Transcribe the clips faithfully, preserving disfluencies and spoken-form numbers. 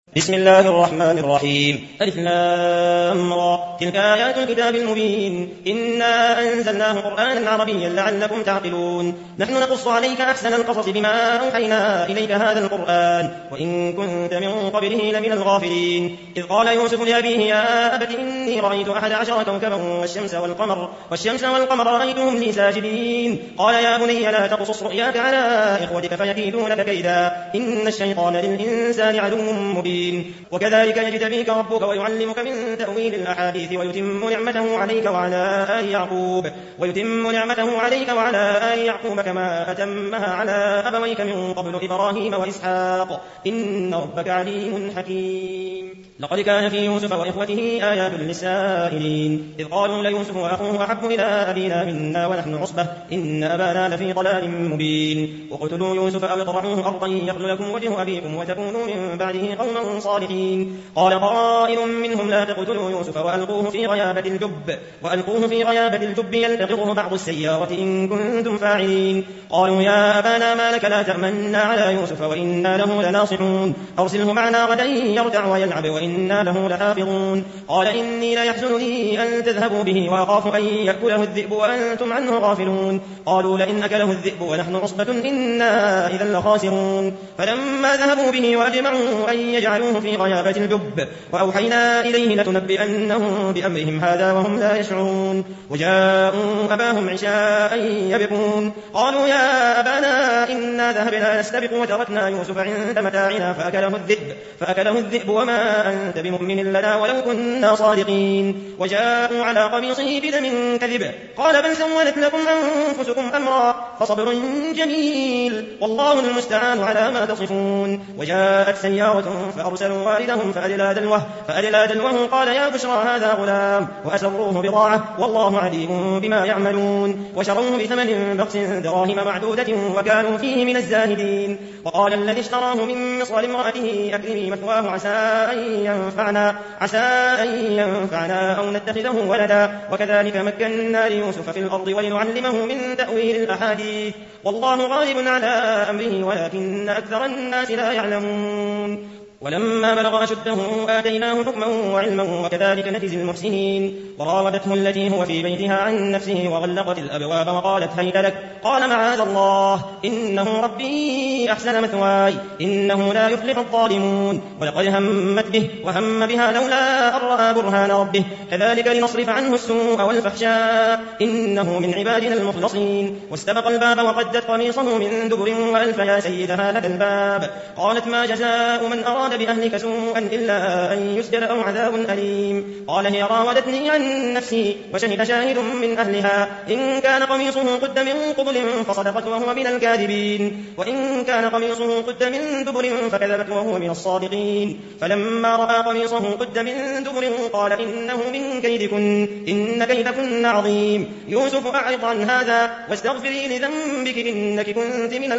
بسم الله الرحمن الرحيم. ألف لام را. تلك آيات الكتاب المبين. إنا أنزلناه قرآنا عربيا لعلكم تعقلون. نحن نقص عليك أحسن القصص بما أوحينا إليك هذا القرآن وإن كنت من قبله لمن الغافلين. إذ قال يوسف لأبيه يا أبت إني رأيت أحد عشر كوكبا والشمس والقمر والشمس والقمر رأيتهم لي ساجدين. قال يا بني لا تقصص رؤياك على إخوتك فيكيدون لك كيدا إن الشيطان للإنسان عدو مبين. وكذلك يجتبيك ربك ويعلمك من تأويل الأحاديث ويتم نعمته عليك وعلى آل يعقوب ويتم نعمته عليك وعلى آل يعقوب كما أتمها على أبويك من قبل إبراهيم وإسحاق إن ربك عليم حكيم. لقد كان في يوسف وإخوته آيات للسائلين إذ قالوا ليوسف وأخوه أحب إلى أبينا منا ونحن عصبة إن أبانا لفي ضلال مبين. وقتلوا يوسف أو اطرحوه أرضا يخل لكم وجه أبيكم وتكونوا من بعده قوما صالحين. قال قائل منهم لا تقتلوا يوسف وألقوه في غيابة الجب وألقوه في غيابة الجب يلتقطه بعض السيارة إن كنتم فاعلين. قالوا يا أبانا ما لك لا تأمنا على يوسف وإنا له لناصحون أرسله معنا غدا يرتع ويلعب وإنا له لحافظون. قال إني لا يحزنني أن تذهبوا به وأخاف أن يأكله الذئب وأنتم عنه غافلون. قالوا لئن أكله الذئب ونحن عصبة إنا إذا لخاسرون. فلما ذهبوا به وأجمعوا أن يجعلوه في غيابة الجب وأوحينا إليه لتنبئنهم بأمرهم هذا وهم لا يشعرون. وجاءوا أباهم عشاء يبكون. قالوا يا أبانا إنا ذهبنا نستبق وتركنا يوسف عند متاعنا فأكله الذئب فأكله الذئب وما أنت بمؤمن لنا ولو كنا صادقين. وجاءوا على قميصه بدم كذب قال بل سولت لكم أنفسكم أمرا فصبر جميل والله المستعان على ما تصفون. وجاءت سيارة فأرسلوا والدهم فأدلى دلوه فأدلى دلوه قال يا بشرى هذا غلام وأسروه بضاعة والله عليم بما يعملون. وشروه بثمن بخس دراهم معدودة وكانوا فيه من الزاهدين. وقال الذي اشتراه من مصر لامرأته أكرمي مثواه عسى أن ينفعنا عسى أن ينفعنا أو نتخذه ولدا وكذلك مكنا ليوسف في الأرض ولنعلمه من تأويل الأحاديث والله غالب على أمره ولكن أكثر الناس لا يعلمون. ولما بلغ أشده آتيناه حكما وعلما وكذلك نجزي المحسنين. وراودته التي هو في بيتها عن نفسه وغلقت الأبواب وقالت هيت لك قال معاذ الله إنه ربي أحسن مثواي إنه لا يفلح الظالمون. ولقد همت به وهم بها لولا أن رأى برهان ربه كذلك لنصرف عنه السوء والفحشاء إنه من عبادنا المخلصين. واستبق الباب وقدت قميصه من دبر وألف يا سيدها لدى الباب. قالت ما جزاء من أراد بأهلك سوءا إلا أن يسجن أو عذاب أليم. قال هي راودتني عن نفسي وشهد شاهد من أهلها إن كان قميصه قد من قبل فصدقت وهو من الكاذبين وإن كان قميصه قد من دبر فكذبت وهو من الصادقين. فلما رأى قميصه قد من دبر قال إنه من كيدكن إن كيدكن عظيم. يوسف أعرض عن هذا واستغفري لذنبك إنك كنت من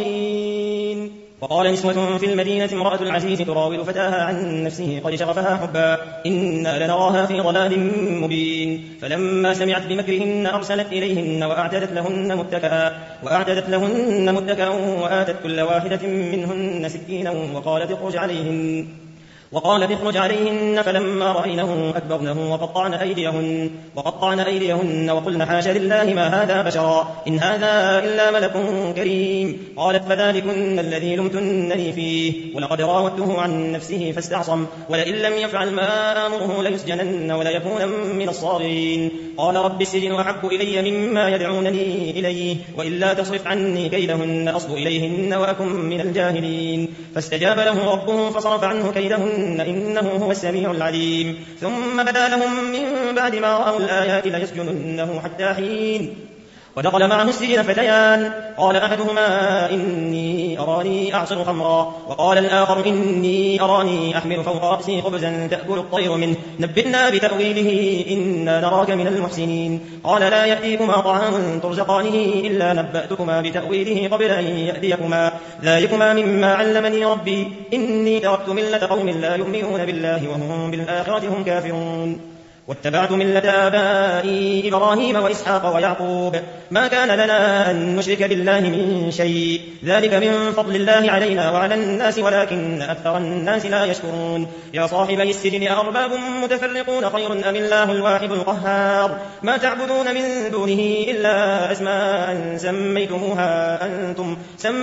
الخاطئين. وقال نسوة في المدينة امرأة العزيز تراود فتاها عن نفسه قد شغفها حبا إنا لنراها في ضلال مبين. فلما سمعت بمكرهن أرسلت إليهن وأعتدت لهن متكئا وأعتدت لهن متكئا وآتت كل واحدة منهن سكينا وقالت اخرج عليهن وقال اخرج عليهن. فلما رأينه أكبرنه وقطعن أيديهن وقطعن أيديهن وقلن حاشا لله ما هذا بشرا إن هذا إلا ملك كريم. قالت فذلكن الذي لمتنني فيه ولقد راودته عن نفسه فاستعصم ولئن لم يفعل ما آمره ليسجنن وليكون من الصاغرين. قال رب السجن أحب إلي مما يدعونني إليه وإلا تصرف عني كيدهن أصب إليهن وأكن من الجاهلين. فاستجاب له ربه فصرف عنه كيدهن إنه هو السميع العليم. ثم بدا لهم من بعد ما رأوا الآيات ليسجننه حتى حين. ودخل معه السجن فتيان قال أحدهما إني أراني أعصر خمرا وقال الآخر إني أراني أحمل فوق رأسي خبزا تأكل الطير منه نبئنا بتأويله إنا نراك من المحسنين. قال لا يأتيكما طعام ترزقانه إلا نبأتكما بتأويله قبل أن يأتيكما ذلكما مما علمني ربي إني تركت ملة قوم لا يؤمنون بالله وهم بالآخرة هم كافرون. واتبعت ملة آبائي إبراهيم وإسحاق ويعقوب ما كان لنا أن نشرك بالله من شيء ذلك من فضل الله علينا وعلى الناس ولكن أكثر الناس لا يشكرون يا صاحبي السجن أأرباب متفرقون خير أم الله الواحد القهار ما تعبدون من دونه إلا أسماء سميتموها أنتم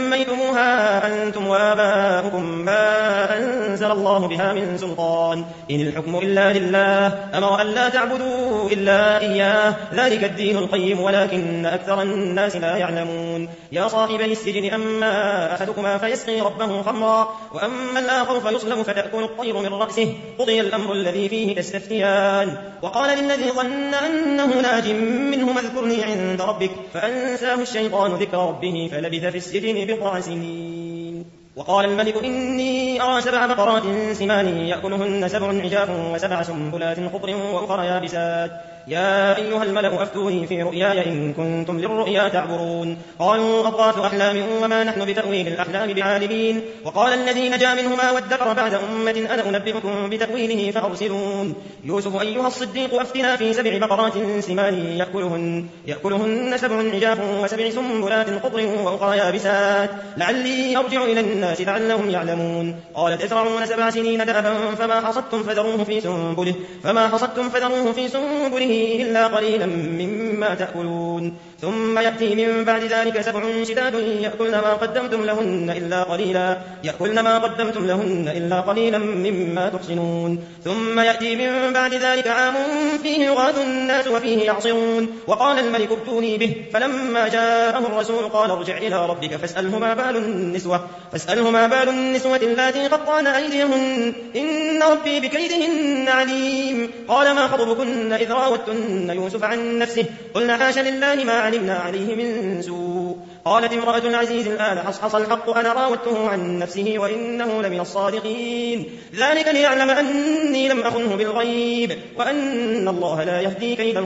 سميتموها أنتم وآباؤكم ما أنزل الله بها من سلطان إن الحكم إلا لله أمر أن لا تعبدوا إلا إياه ذلك الدين القيم ولكن أكثر الناس لا يعلمون يا صاحبي السجن أما أحدكما فيسقي ربه خمرا وأما الآخر فيصلب فتأكل الطير من رأسه قضي الأمر الذي فيه تستفتيان وقال للذي ظن أنه ناج منه اذكرني عند ربك فأنساه الشيطان ذكر ربه فلبث في السجن بضع سنين وقال الملك إني أرى سبع بقرات سمان يأكلهن سبع عجاف وسبع سنبلات خضر وأخرى يابسات يا أيها الملأ أفتوني في رؤياي إن كنتم للرؤيا تعبرون قالوا أضغاث أحلام وما نحن بتأويل الأحلام بعالمين وقال الذي نجا منهما وادكر بعد أمة أنا أنبئكم بتأويله فأرسلون يوسف أيها الصديق أفتنا في سبع بقرات سمان يأكلهن, يأكلهن سبع عجاف وسبع سنبلات خضر وأخرى يابسات لعلي أرجع إلى الناس لعلهم يعلمون قال تزرعون سبع سنين دأبا فما حصدتم فذروه في سنبله فما حصدتم فذروه في سنبله إلا قليلا مما تأكلون ثم يأتي من بعد ذلك سبع شداد يأكلن ما قدمتم لهن إلا قليلا يأكلن ما قدمتم لهن إلا قليلا مما تحصنون ثم يأتي من بعد ذلك عام فيه يغاث الناس وفيه يعصرون وقال الملك ائتوني به فلما جاءه الرسول قال ارجع إلى ربك فاسأله ما بال النسوة فاسأله ما بال النسوة اللاتي قطعن أيديهن إن ربي بكيدهن عليم قال ما خطبكن إذ راوتن يوسف عن نفسه قلنا حاش لله ما علمنا عليه من سوء قالت امرأة العزيز الآن حصحص الحق أنا راودته عن نفسه وإنه لمن الصادقين ذلك ليعلم أني لم أخنه بالغيب وأن الله لا يهدي كيد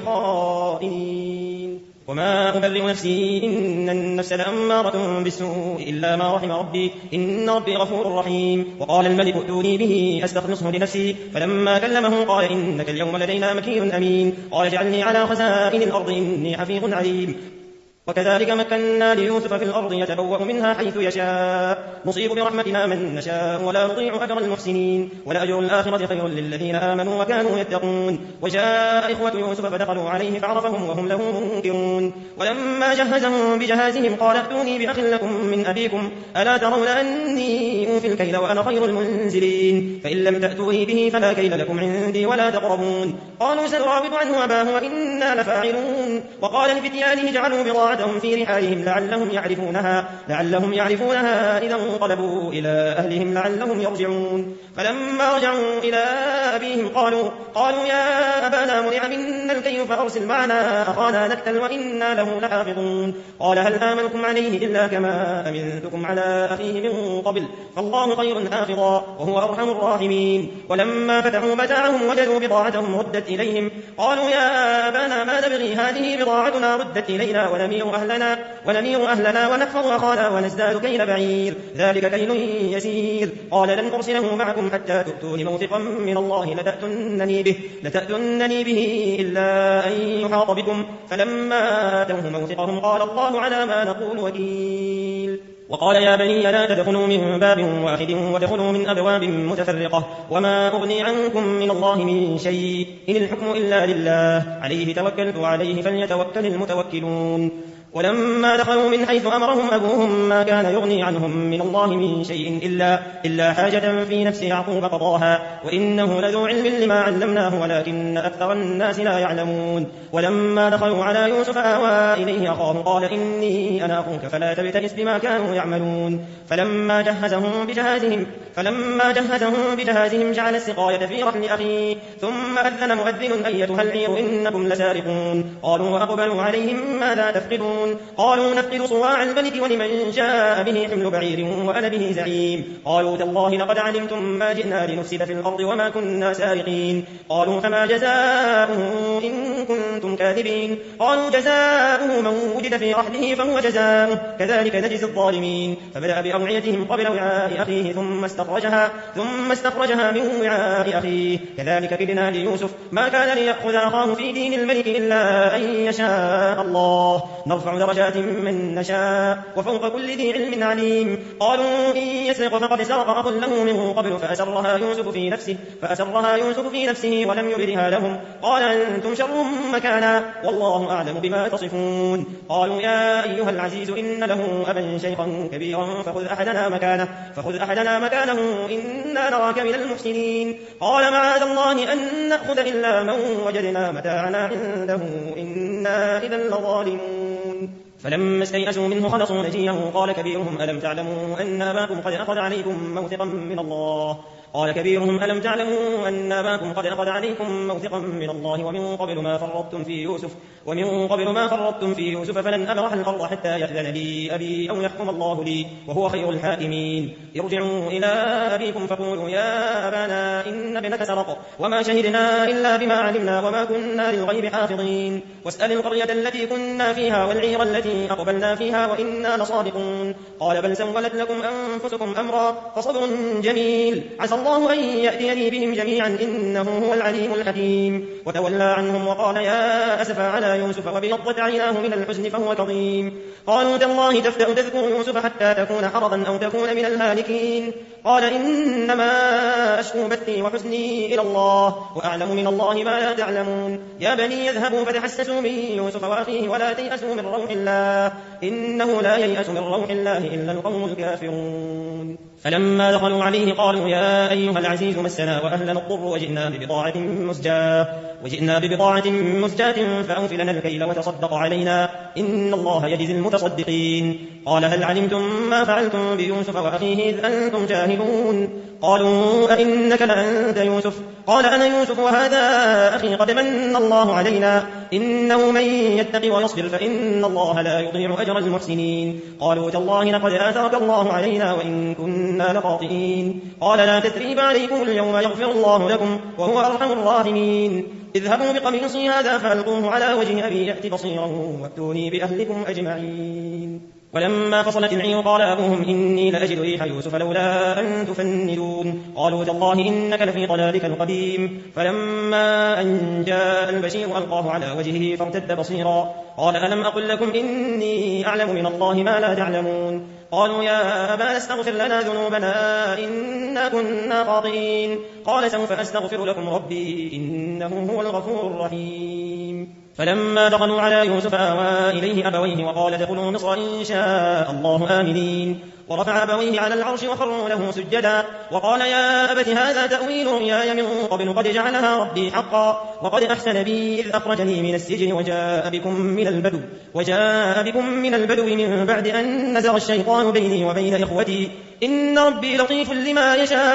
الخائنين وما أبرئ نفسي إن النفس لأمارة بالسوء إلا ما رحم ربي إن ربي غفور رحيم وقال الملك ائتوني به أستخلصه لنفسي فلما كلمه قال إنك اليوم لدينا مكين أمين قال اجعلني على خزائن الأرض إني حفيظ عليم وكذلك مكنا ليوسف في الأرض يتبوأ منها حيث يشاء نصيب برحمتنا من نشاء ولا نضيع أجر المحسنين ولأجر الآخرة خير للذين آمنوا وكانوا يتقون وجاء إخوة يوسف فدخلوا عليه فعرفهم وهم له منكرون ولما جهزهم بجهازهم قال ائتوني بأخ لكم من أبيكم ألا ترون أني أوفي الكيل وأنا خير المنزلين فإن لم تأتوني به فلا كيل لكم عندي ولا تقربون قالوا سنراود عنه أباه وإنا لفاعلون وقال لفتيانه جعلوا بضاعة في رحالهم لعلهم يعرفونها لعلهم يعرفونها إذا انقلبوا إلى أهلهم لعلهم يرجعون فلما رجعوا إلى أبيهم قالوا قالوا يا أبانا منع منا الكيل فأرسل معنا أخانا نكتل وإنا له لحافظون قال هل آمنكم عليه إلا كما أمنتكم على أخيه من قبل فالله خير حافظا وهو أرحم الراحمين ولما فتحوا متاعهم وجدوا بضاعتهم ردت إليهم قالوا يا أبانا ما نبغي هذه بضاعتنا ردت إلينا ونمير أهلنا, ونمير أهلنا ونحفظ أخانا ونزداد كيل بعير ذلك كيل يسير قال لن أرسله معكم حتى تؤتون موثقا من الله لتأتنني به, لتأتنني به إلا أن يحاط بكم فلما آتوه موثقهم قال الله على ما نقول وكيل وقال يا بني لا تدخلوا من باب واحد وادخلوا من أبواب متفرقة وما أغني عنكم من الله من شيء إن الحكم إلا لله عليه توكلت وعليه فليتوكل المتوكلون ولما دخلوا من حيث أمرهم أبوهم ما كان يغني عنهم من الله من شيء إلا, إلا حاجة في نفس يعقوب قضاها وإنه لذو علم لما علمناه ولكن أكثر الناس لا يعلمون ولما دخلوا على يوسف آوى إليه أخاه قال إني أنا أخوك فلا تبتئس بما كانوا يعملون فلما جهزهم بجهازهم, فلما جهزهم بجهازهم جعل السقاية في رحل أخيه ثم أذن مؤذن أيتها العير إنكم لسارقون قالوا وأقبلوا عليهم ماذا تفقدون تفقدون قالوا نفقد صواع الملك ولمن جاء به حمل بعير وأنا به زعيم قالوا تالله لقد علمتم ما جئنا لنفسد في الأرض وما كنا سارقين قالوا فما جزاؤه إن كنتم كاذبين قالوا جزاؤه من وجد في رحله فهو جزاؤه كذلك نجزي الظالمين فبدأ بأوعيتهم قبل وعاء أخيه ثم استخرجها ثم استخرجها من وعاء أخيه كذلك كدنا ليوسف ما كان ليأخذ أخاه في دين الملك إلا أن يشاء الله نرفع درجات من نشاء وفوق كل ذي علم عليم قالوا إن يسرق فقد سرق أخ له من قبل فأسرها يوسف في نفسه فأسرها يوسف في نفسه ولم يبدها لهم قال أنتم شر مكانا والله أعلم بما تصفون قالوا يا أيها العزيز إن له أبا شيخا كبيرا فخذ أحدنا مكانه فخذ أحدنا مكانه إنا نراك من المحسنين قال معاذ الله أن نأخذ إلا من وجدنا متاعنا عنده إنا إذا لظالمون فلما استيئسوا منه خلصوا نجيه قال كبيرهم ألم تعلموا أن أباكم قد أخذ عليكم موثقا من الله قال كبيرهم ألم تعلموا أن أباكم قد أخذ عليكم موثقا من الله ومن قبل ما فرطتم في يوسف ومن قبل ما فرطتم في يوسف فلن أبرح الأرض حتى يأذن لي أبي أو يحكم الله لي وهو خير الحاكمين ارجعوا إلى أبيكم فقولوا يا أبانا إن ابنك سرق وما شهدنا إلا بما علمنا وما كنا للغيب حافظين واسأل القرية التي كنا فيها والعير التي أقبلنا فيها وإنا لصادقون قال بل سولت لكم أنفسكم أمرا فصبر جميل عسى الله أن يأتيني بهم جميعا إنه هو العليم الحكيم وتولى عنهم وقال يا أسفا على يوسف وبيضت عيناه من الحزن فهو كظيم قالوا تالله تفتأ تذكر يوسف حتى تكون حرضا أو تكون من الهالكين قال إنما أشكو بثي وحزني إلى الله وأعلم من الله ما لا تعلمون يا بني يذهبوا فتحسسوا من يوسف وأخيه ولا تيأسوا من روح الله إنه لا ييأس من روح الله إلا القوم الكافرون فلما دخلوا عليه قالوا يا أيها العزيز مسنا وأهلنا الضر وجئنا ببضاعة مزجاة وجئنا ببضاعة مزجاة فأوف لنا الكيل وتصدق علينا إن الله يجزي المتصدقين قال هل علمتم ما فعلتم بيوسف وأخيه إذ أنتم جاهلون قالوا أئنك لأنت يوسف قال أنا يوسف وهذا أخي قد من الله علينا إنه من يتق ويصبر فإن الله لا يضيع أجر المحسنين قالوا تالله لقد آثرك الله علينا وإن كنا لخاطئين قال لا تثريب عليكم اليوم يغفر الله لكم وهو أرحم الراحمين اذهبوا بقميصي هذا فألقوه على وجه أبي يأت بصيرا وأتوني بأهلكم أجمعين ولما فصلت العير قال أبوهم إني لأجد ريح يوسف لولا أن تفندون قالوا تالله إنك لفي ضلالك القديم فلما أن جاء البشير ألقاه على وجهه فارتد بصيرا قال ألم أقل لكم إني أعلم من الله ما لا تعلمون قالوا يا أبانا استغفر لنا ذنوبنا إنا كنا خاطئين قال سوف أستغفر لكم ربي إنه هو الغفور الرحيم فلما دخلوا على يوسف آوى إليه أبويه وقال ادخلوا مصر إن شاء الله آمنين ورفع أبويه على العرش وخروا له سجدا وقال يا أبت هذا تأويل رؤياي من قبل قد جعلها ربي حقا وقد أحسن بي إذ أخرجني من السجن وجاء بكم من البدو وجاء بكم من البدو من بعد أن نزغ الشيطان بيني وبين إخوتي إن ربي لطيف لما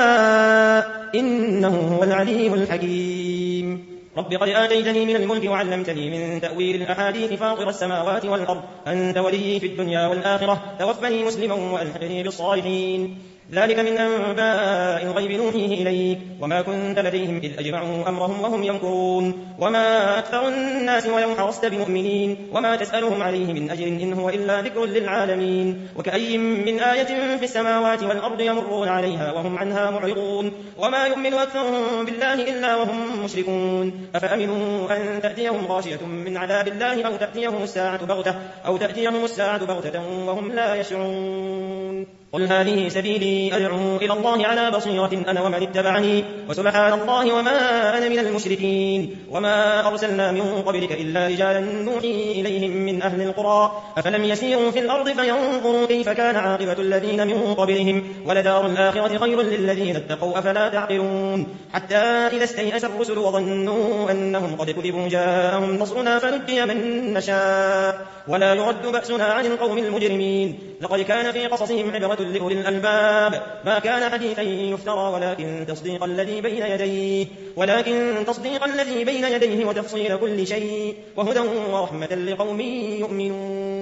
يشاء إنه هو العليم الحكيم رب قد آتيتني من الملك وعلمتني من تأويل الأحاديث فاطر السماوات والأرض أنت ولي في الدنيا والآخرة توفني مسلما وألحقني بالصالحين ذلك من أنباء الغيب نوحيه إليك وما كنت لديهم إذ أجمعوا أمرهم وهم يمكرون وما أكثر الناس ولو حرصت بمؤمنين وما تسألهم عليه من أجر إن هو إلا ذكر للعالمين وكأي من آية في السماوات والأرض يمرون عليها وهم عنها معرضون وما يؤمن أكثرهم بالله إلا وهم مشركون أفأمنوا أن تأتيهم غاشية من عذاب الله أو تأتيهم الساعة بغتة أو تأتيهم الساعة بغتة وهم لا يشعرون قل هذه سبيلي أدعو إلى الله على بصيرة أنا ومن اتبعني وسبحان الله وما أنا من المشركين وما أرسلنا من قبلك إلا رجالا نوحي إليهم من أهل القرى أفلم يسيروا في الأرض فينظروا كيف كان عاقبة الذين من قبلهم ولدار الآخرة خير للذين اتقوا أفلا تعقلون حتى إذا استيأس الرسل وظنوا أنهم قد كذبوا جاءهم نصرنا فنجي من نشاء ولا يرد بأسنا عن القوم المجرمين لقد كان في قصصهم عبرة لأولي الألباب ما كان حديثا يفترى ولكن تصديق الذي بين يديه ولكن تصديق الذي بين يديه وتفصيل كل شيء وهدى ورحمة لقوم يؤمنون